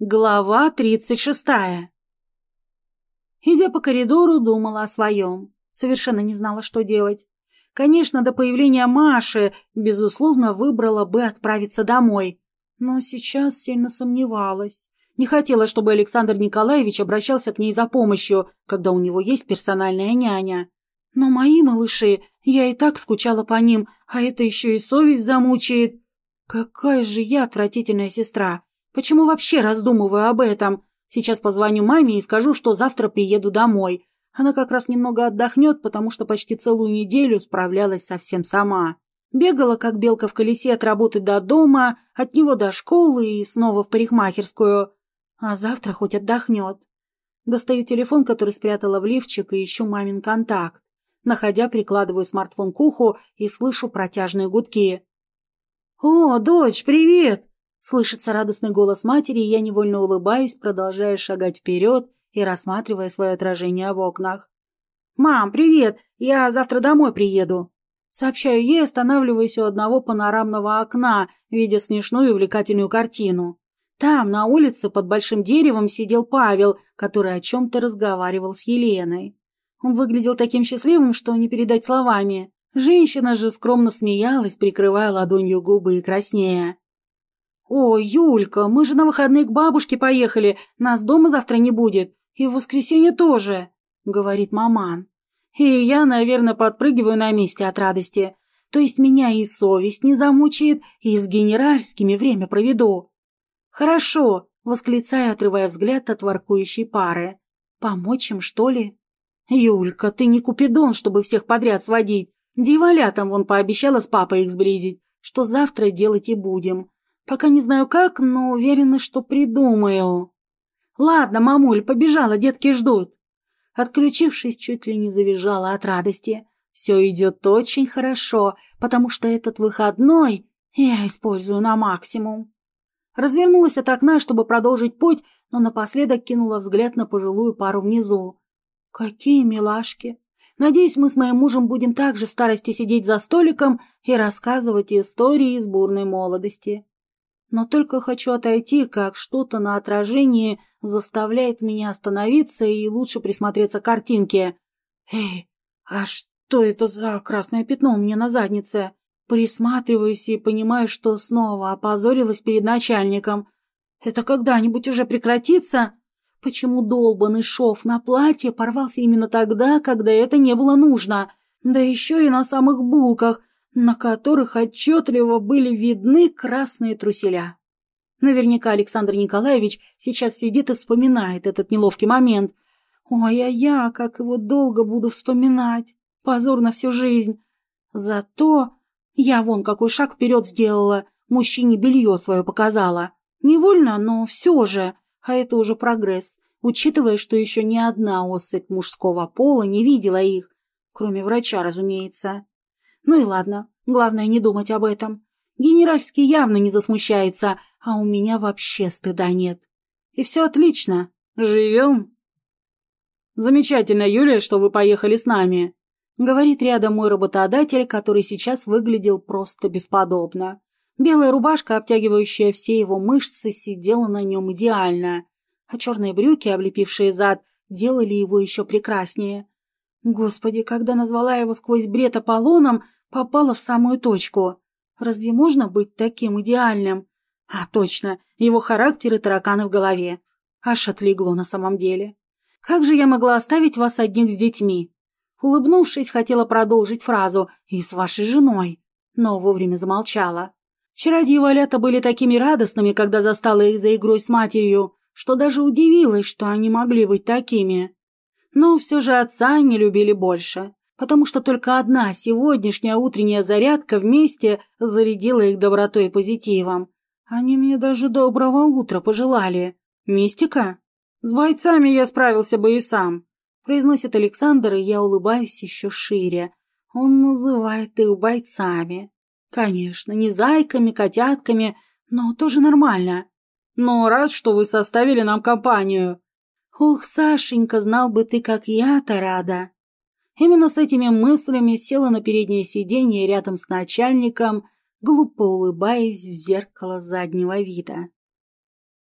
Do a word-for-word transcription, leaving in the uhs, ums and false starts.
Глава тридцать шестая. Идя по коридору, думала о своем. Совершенно не знала, что делать. Конечно, до появления Маши, безусловно, выбрала бы отправиться домой. Но сейчас сильно сомневалась. Не хотела, чтобы Александр Николаевич обращался к ней за помощью, когда у него есть персональная няня. Но мои малыши, я и так скучала по ним, а это еще и совесть замучает. Какая же я отвратительная сестра. Почему вообще раздумываю об этом? Сейчас позвоню маме и скажу, что завтра приеду домой. Она как раз немного отдохнет, потому что почти целую неделю справлялась совсем сама. Бегала, как белка в колесе, от работы до дома, от него до школы и снова в парикмахерскую. А завтра хоть отдохнет. Достаю телефон, который спрятала в лифчик, и ищу мамин контакт. Находя, прикладываю смартфон к уху и слышу протяжные гудки. «О, дочь, привет!» Слышится радостный голос матери, и я невольно улыбаюсь, продолжая шагать вперед и рассматривая свое отражение в окнах. «Мам, привет! Я завтра домой приеду!» Сообщаю ей, останавливаясь у одного панорамного окна, видя смешную и увлекательную картину. Там, на улице, под большим деревом, сидел Павел, который о чем-то разговаривал с Еленой. Он выглядел таким счастливым, что не передать словами. Женщина же скромно смеялась, прикрывая ладонью губы и краснея. «Ой, Юлька, мы же на выходные к бабушке поехали, нас дома завтра не будет, и в воскресенье тоже», — говорит маман. И я, наверное, подпрыгиваю на месте от радости. То есть меня и совесть не замучает, и с генеральскими время проведу. «Хорошо», — восклицаю, отрывая взгляд от воркующей пары. «Помочь им, что ли?» «Юлька, ты не Купидон, чтобы всех подряд сводить. Дьяволятам вон пообещала с папой их сблизить, что завтра делать и будем. Пока не знаю как, но уверена, что придумаю. Ладно, мамуль, побежала, детки ждут». Отключившись, чуть ли не завизжала от радости. Все идет очень хорошо, потому что этот выходной я использую на максимум. Развернулась от окна, чтобы продолжить путь, но напоследок кинула взгляд на пожилую пару внизу. Какие милашки! Надеюсь, мы с моим мужем будем также в старости сидеть за столиком и рассказывать истории из бурной молодости. Но только хочу отойти, как что-то на отражении заставляет меня остановиться и лучше присмотреться к картинке. Эй, а что это за красное пятно у меня на заднице? Присматриваюсь и понимаю, что снова опозорилась перед начальником. Это когда-нибудь уже прекратится? Почему долбанный шов на платье порвался именно тогда, когда это не было нужно? Да еще и на самых булках, на которых отчетливо были видны красные труселя. Наверняка Александр Николаевич сейчас сидит и вспоминает этот неловкий момент. Ой, а я как его долго буду вспоминать. Позор на всю жизнь. Зато я вон какой шаг вперед сделала, мужчине белье свое показала. Невольно, но все же, а это уже прогресс, учитывая, что еще ни одна особь мужского пола не видела их, кроме врача, разумеется. Ну и ладно, главное не думать об этом. Генеральский явно не засмущается, а у меня вообще стыда нет. И все отлично. Живем. Замечательно, Юлия, что вы поехали с нами, говорит рядом мой работодатель, который сейчас выглядел просто бесподобно. Белая рубашка, обтягивающая все его мышцы, сидела на нем идеально, а черные брюки, облепившие зад, делали его еще прекраснее. Господи, когда назвала его сквозь бред Аполлоном, попала в самую точку. Разве можно быть таким идеальным? А точно, его характер и тараканы в голове. Аж отлегло на самом деле. Как же я могла оставить вас одних с детьми? Улыбнувшись, хотела продолжить фразу «и с вашей женой», но вовремя замолчала. Вчера дьяволята были такими радостными, когда застала их за игрой с матерью, что даже удивилась, что они могли быть такими. Но все же отца не любили больше, потому что только одна сегодняшняя утренняя зарядка вместе зарядила их добротой и позитивом. Они мне даже доброго утра пожелали. Мистика? С бойцами я справился бы и сам, произносит Александр, и я улыбаюсь еще шире. Он называет их бойцами. Конечно, не зайками, котятками, но тоже нормально. Но рад, что вы составили нам компанию. Ох, Сашенька, знал бы ты, как я-то рада. Именно с этими мыслями села на переднее сиденье рядом с начальником, глупо улыбаясь в зеркало заднего вида.